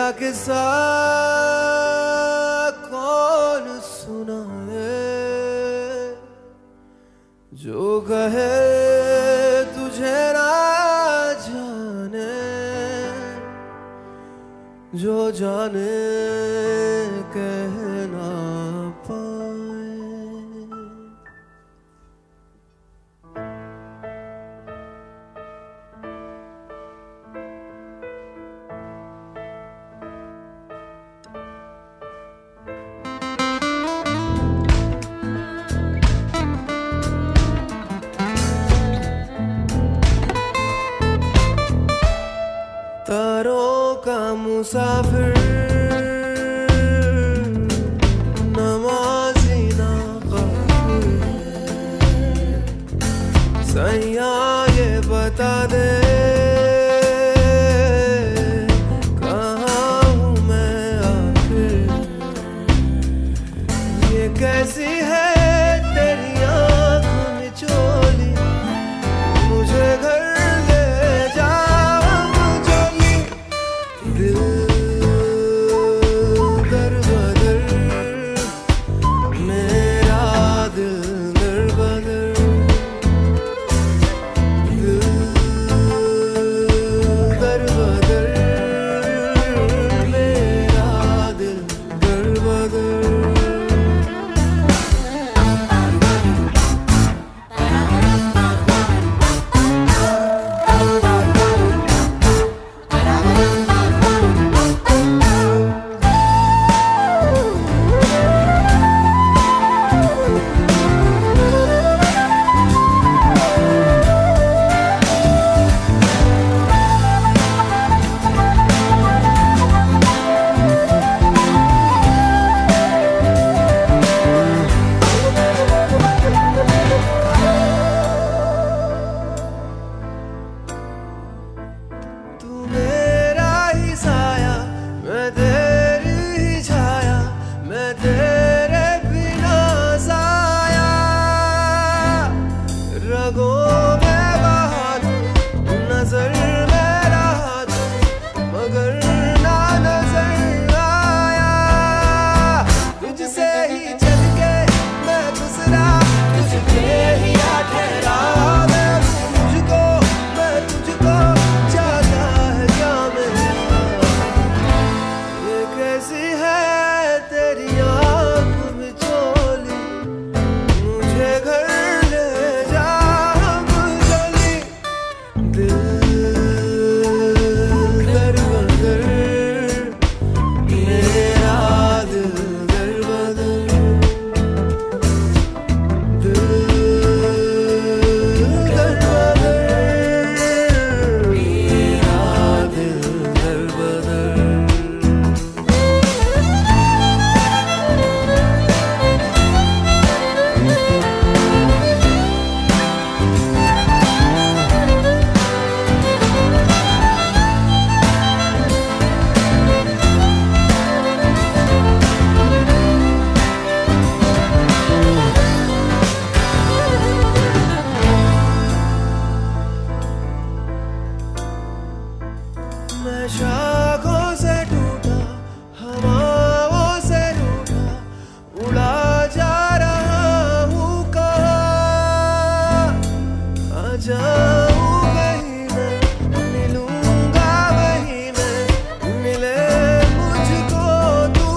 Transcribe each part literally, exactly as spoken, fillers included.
तेरा किस्सा कौन सुनाए, जो कहे तुझे ना जाने, जो जाने कह ना पाए। तारों का मुसाफिर, नमाज़ी ना काफिर, सैया ये बता दे कहाँ हूँ मैं आखिर। ये कैसी है तेरी आँखों में चोली, मुझे घर मैं शाखों से टूटा, हवाओं से रूठा, उड़ा जा रहा हूँ कहाँ। आ जाऊँ कहीं मैं, मिलूंगा वहीं मैं, मिले मुझको तू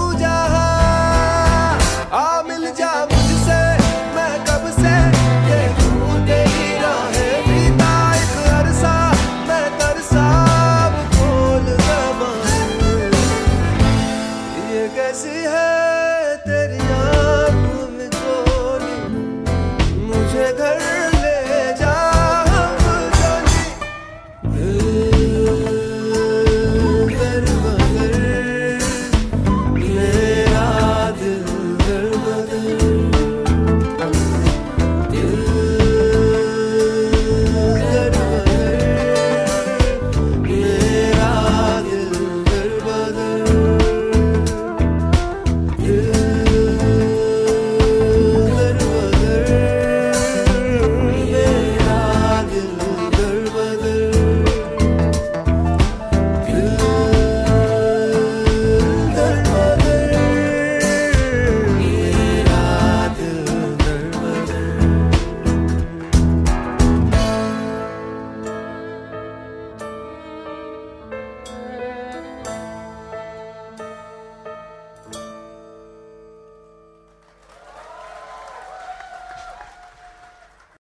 जहाँ। आ मिल जा मुझसे, मैं कब से देखूं तेरी राहें, बीता एक अरसा मैं तरसा। कैसी है तेरी